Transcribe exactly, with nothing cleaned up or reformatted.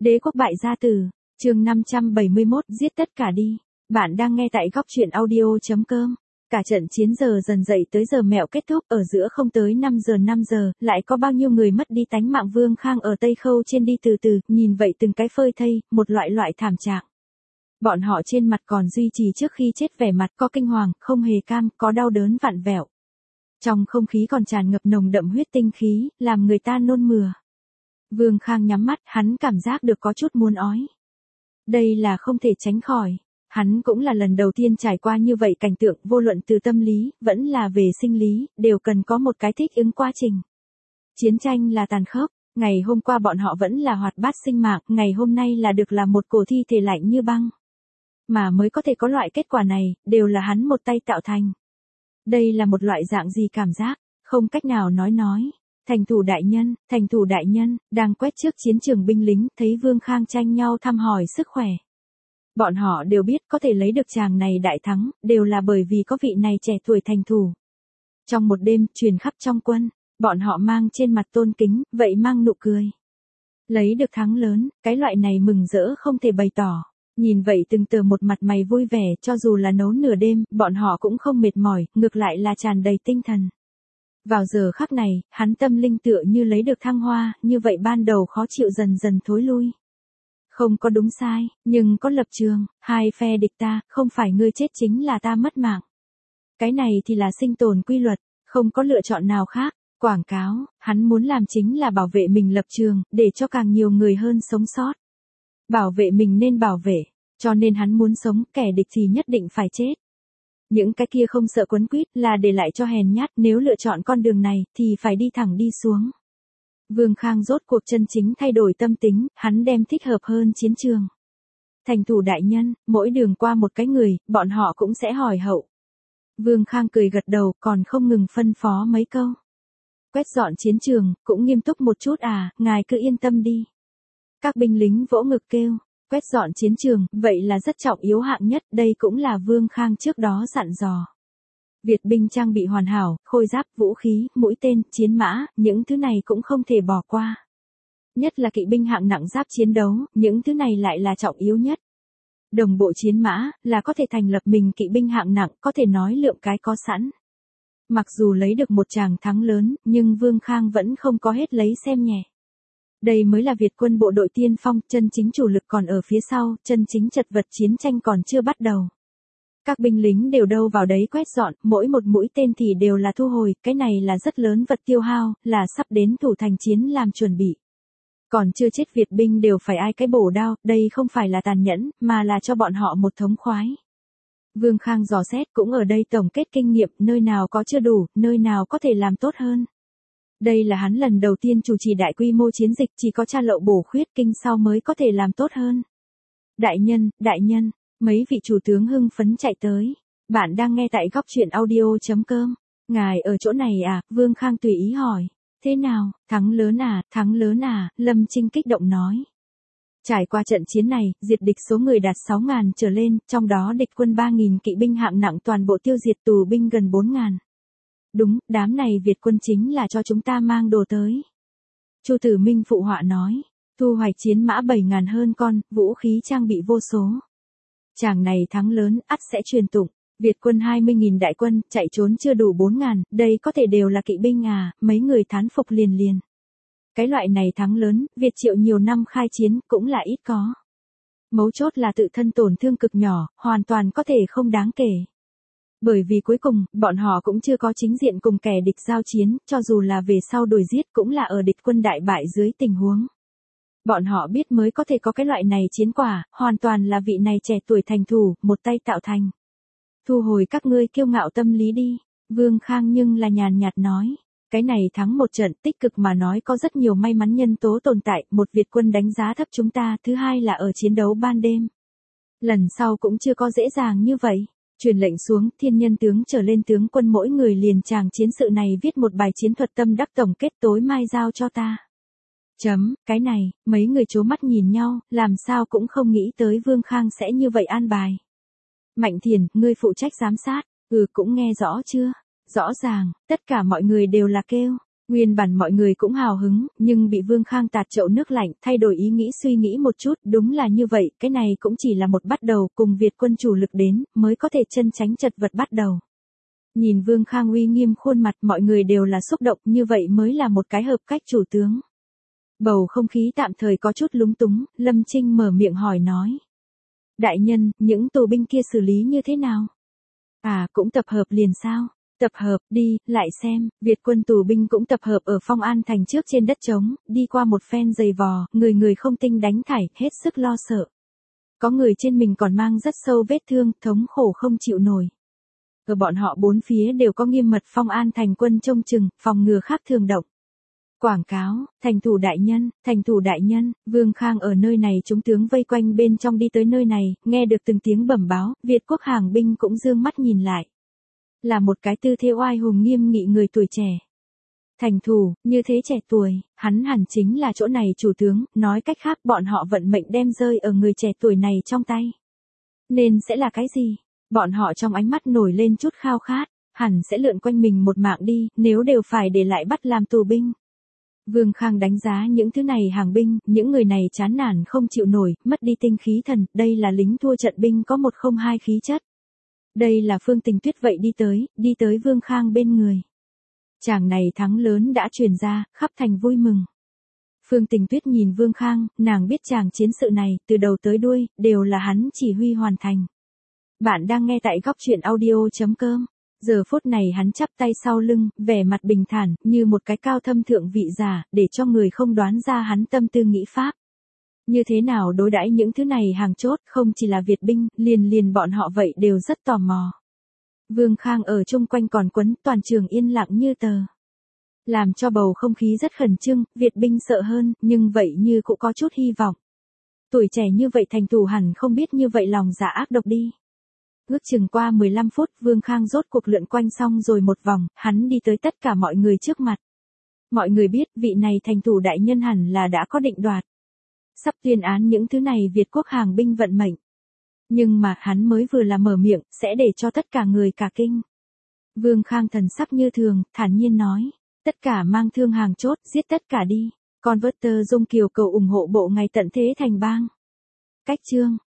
Đế quốc bại gia tử, chương năm trăm bảy mươi mốt, giết tất cả đi. Bạn đang nghe tại góc truyện audio chấm com. Cả trận chiến giờ dần dậy tới giờ mẹo kết thúc, ở giữa không tới năm giờ năm giờ, lại có bao nhiêu người mất đi tánh mạng. Vương Khang ở Tây Khâu trên đi từ từ, nhìn vậy từng cái phơi thây, một loại loại thảm trạng. Bọn họ trên mặt còn duy trì trước khi chết vẻ mặt có kinh hoàng, không hề cam, có đau đớn vặn vẹo. Trong không khí còn tràn ngập nồng đậm huyết tinh khí, làm người ta nôn mửa. Vương Khang nhắm mắt, hắn cảm giác được có chút muốn ói. Đây là không thể tránh khỏi. Hắn cũng là lần đầu tiên trải qua như vậy cảnh tượng, vô luận từ tâm lý, vẫn là về sinh lý, đều cần có một cái thích ứng quá trình. Chiến tranh là tàn khốc, ngày hôm qua bọn họ vẫn là hoạt bát sinh mạng, ngày hôm nay là được là một cổ thi thể lạnh như băng. Mà mới có thể có loại kết quả này, đều là hắn một tay tạo thành. Đây là một loại dạng gì cảm giác, không cách nào nói nói. Thành thủ đại nhân, thành thủ đại nhân, đang quét trước chiến trường binh lính, thấy Vương Khang tranh nhau thăm hỏi sức khỏe. Bọn họ đều biết có thể lấy được chàng này đại thắng, đều là bởi vì có vị này trẻ tuổi thành thủ. Trong một đêm, truyền khắp trong quân, bọn họ mang trên mặt tôn kính, vậy mang nụ cười. Lấy được thắng lớn, cái loại này mừng rỡ không thể bày tỏ. Nhìn vậy từng tờ một mặt mày vui vẻ, cho dù là nấu nửa đêm, bọn họ cũng không mệt mỏi, ngược lại là tràn đầy tinh thần. Vào giờ khắc này, hắn tâm linh tựa như lấy được thăng hoa, như vậy ban đầu khó chịu dần dần thối lui. Không có đúng sai, nhưng có lập trường, hai phe địch ta, không phải ngươi chết chính là ta mất mạng. Cái này thì là sinh tồn quy luật, không có lựa chọn nào khác. Quảng cáo, hắn muốn làm chính là bảo vệ mình lập trường, để cho càng nhiều người hơn sống sót. Bảo vệ mình nên bảo vệ, cho nên hắn muốn sống, kẻ địch thì nhất định phải chết. Những cái kia không sợ quấn quýt là để lại cho hèn nhát, nếu lựa chọn con đường này thì phải đi thẳng đi xuống. Vương Khang rốt cuộc chân chính thay đổi tâm tính, hắn đem thích hợp hơn chiến trường. Thành thủ đại nhân, mỗi đường qua một cái người, bọn họ cũng sẽ hỏi hậu. Vương Khang cười gật đầu, còn không ngừng phân phó mấy câu. Quét dọn chiến trường, cũng nghiêm túc một chút à, ngài cứ yên tâm đi. Các binh lính vỗ ngực kêu, quét dọn chiến trường, vậy là rất trọng yếu hạng nhất, đây cũng là Vương Khang trước đó dặn dò. Việt binh trang bị hoàn hảo, khôi giáp, vũ khí, mũi tên, chiến mã, những thứ này cũng không thể bỏ qua. Nhất là kỵ binh hạng nặng giáp chiến đấu, những thứ này lại là trọng yếu nhất. Đồng bộ chiến mã, là có thể thành lập mình kỵ binh hạng nặng, có thể nói lượng cái có sẵn. Mặc dù lấy được một tràng thắng lớn, nhưng Vương Khang vẫn không có hết lấy xem nhẹ. Đây mới là Việt quân bộ đội tiên phong, chân chính chủ lực còn ở phía sau, chân chính chật vật chiến tranh còn chưa bắt đầu. Các binh lính đều đâu vào đấy quét dọn, mỗi một mũi tên thì đều là thu hồi, cái này là rất lớn vật tiêu hao, là sắp đến thủ thành chiến làm chuẩn bị. Còn chưa chết Việt binh đều phải ai cái bổ đao, đây không phải là tàn nhẫn, mà là cho bọn họ một thống khoái. Vương Khang dò xét cũng ở đây tổng kết kinh nghiệm, nơi nào có chưa đủ, nơi nào có thể làm tốt hơn. Đây là hắn lần đầu tiên chủ trì đại quy mô chiến dịch, chỉ có tra lậu bổ khuyết kinh sau mới có thể làm tốt hơn. Đại nhân, đại nhân, mấy vị chủ tướng hưng phấn chạy tới. Bạn đang nghe tại góc truyện audio chấm com. Ngài ở chỗ này à, Vương Khang tùy ý hỏi. Thế nào, thắng lớn à, thắng lớn à, Lâm Trinh kích động nói. Trải qua trận chiến này, diệt địch số người đạt sáu ngàn trở lên, trong đó địch quân ba nghìn kỵ binh hạng nặng toàn bộ tiêu diệt, tù binh gần bốn ngàn. Đúng, đám này Việt quân chính là cho chúng ta mang đồ tới. Chu Tử Minh phụ họa nói, thu hoạch chiến mã bảy ngàn hơn con, vũ khí trang bị vô số. Chàng này thắng lớn, ắt sẽ truyền tụng, Việt quân hai mươi nghìn đại quân, chạy trốn chưa đủ bốn ngàn, đây có thể đều là kỵ binh à, mấy người thán phục liền liền. Cái loại này thắng lớn, Việt Triệu nhiều năm khai chiến, cũng là ít có. Mấu chốt là tự thân tổn thương cực nhỏ, hoàn toàn có thể không đáng kể. Bởi vì cuối cùng, bọn họ cũng chưa có chính diện cùng kẻ địch giao chiến, cho dù là về sau đuổi giết cũng là ở địch quân đại bại dưới tình huống. Bọn họ biết mới có thể có cái loại này chiến quả, hoàn toàn là vị này trẻ tuổi thành thủ, một tay tạo thành. Thu hồi các ngươi kiêu ngạo tâm lý đi, Vương Khang nhưng là nhàn nhạt nói. Cái này thắng một trận, tích cực mà nói có rất nhiều may mắn nhân tố tồn tại, một Việt quân đánh giá thấp chúng ta, thứ hai là ở chiến đấu ban đêm. Lần sau cũng chưa có dễ dàng như vậy. Truyền lệnh xuống, thiên nhân tướng trở lên tướng quân mỗi người liền chàng chiến sự này viết một bài chiến thuật tâm đắc tổng kết tối mai giao cho ta. Chấm, cái này, mấy người chố mắt nhìn nhau, làm sao cũng không nghĩ tới Vương Khang sẽ như vậy an bài. Mạnh Thiền, ngươi phụ trách giám sát, ừ cũng nghe rõ chưa? Rõ ràng, tất cả mọi người đều là kêu. Nguyên bản mọi người cũng hào hứng, nhưng bị Vương Khang tạt chậu nước lạnh, thay đổi ý nghĩ suy nghĩ một chút, đúng là như vậy, cái này cũng chỉ là một bắt đầu, cùng Việt quân chủ lực đến, mới có thể chân tránh chật vật bắt đầu. Nhìn Vương Khang uy nghiêm khuôn mặt, mọi người đều là xúc động, như vậy mới là một cái hợp cách chủ tướng. Bầu không khí tạm thời có chút lúng túng, Lâm Trinh mở miệng hỏi nói. Đại nhân, những tù binh kia xử lý như thế nào? À, cũng tập hợp liền sao? Tập hợp, đi, lại xem, Việt quân tù binh cũng tập hợp ở Phong An thành trước trên đất trống, đi qua một phen giày vò, người người không tinh đánh thải, hết sức lo sợ. Có người trên mình còn mang rất sâu vết thương, thống khổ không chịu nổi. Ở bọn họ bốn phía đều có nghiêm mật Phong An thành quân trông chừng, phòng ngừa khác thường động. Quảng cáo, thành thủ đại nhân, thành thủ đại nhân, Vương Khang ở nơi này chúng tướng vây quanh bên trong đi tới nơi này, nghe được từng tiếng bẩm báo, Việt quốc hàng binh cũng dương mắt nhìn lại. Là một cái tư thế oai hùng nghiêm nghị người tuổi trẻ. Thành thủ, như thế trẻ tuổi, hắn hẳn chính là chỗ này chủ tướng, nói cách khác bọn họ vận mệnh đem rơi ở người trẻ tuổi này trong tay. Nên sẽ là cái gì? Bọn họ trong ánh mắt nổi lên chút khao khát, hẳn sẽ lượn quanh mình một mạng đi, nếu đều phải để lại bắt làm tù binh. Vương Khang đánh giá những thứ này hàng binh, những người này chán nản không chịu nổi, mất đi tinh khí thần, đây là lính thua trận binh có một không hai khí chất. Đây là Phương Tình Tuyết vậy đi tới, đi tới Vương Khang bên người. Chàng này thắng lớn đã truyền ra, khắp thành vui mừng. Phương Tình Tuyết nhìn Vương Khang, nàng biết chàng chiến sự này, từ đầu tới đuôi, đều là hắn chỉ huy hoàn thành. Bạn đang nghe tại góc truyện audio chấm com. Giờ phút này hắn chắp tay sau lưng, vẻ mặt bình thản, như một cái cao thâm thượng vị giả, để cho người không đoán ra hắn tâm tư nghĩ pháp. Như thế nào đối đãi những thứ này hàng chốt, không chỉ là Việt binh, liền liền bọn họ vậy đều rất tò mò. Vương Khang ở chung quanh còn quấn, toàn trường yên lặng như tờ. Làm cho bầu không khí rất khẩn trương, Việt binh sợ hơn, nhưng vậy như cũng có chút hy vọng. Tuổi trẻ như vậy thành thủ hẳn không biết như vậy lòng dạ ác độc đi. Ước chừng qua mười lăm phút, Vương Khang rốt cuộc lượn quanh xong rồi một vòng, hắn đi tới tất cả mọi người trước mặt. Mọi người biết vị này thành thủ đại nhân hẳn là đã có định đoạt. Sắp tuyên án những thứ này Việt quốc hàng binh vận mệnh. Nhưng mà hắn mới vừa là mở miệng, sẽ để cho tất cả người cả kinh. Vương Khang thần sắc như thường, thản nhiên nói. Tất cả mang thương hàng chốt, giết tất cả đi. Converter Dung Kiều cầu ủng hộ bộ ngày tận thế thành bang. Cách chương.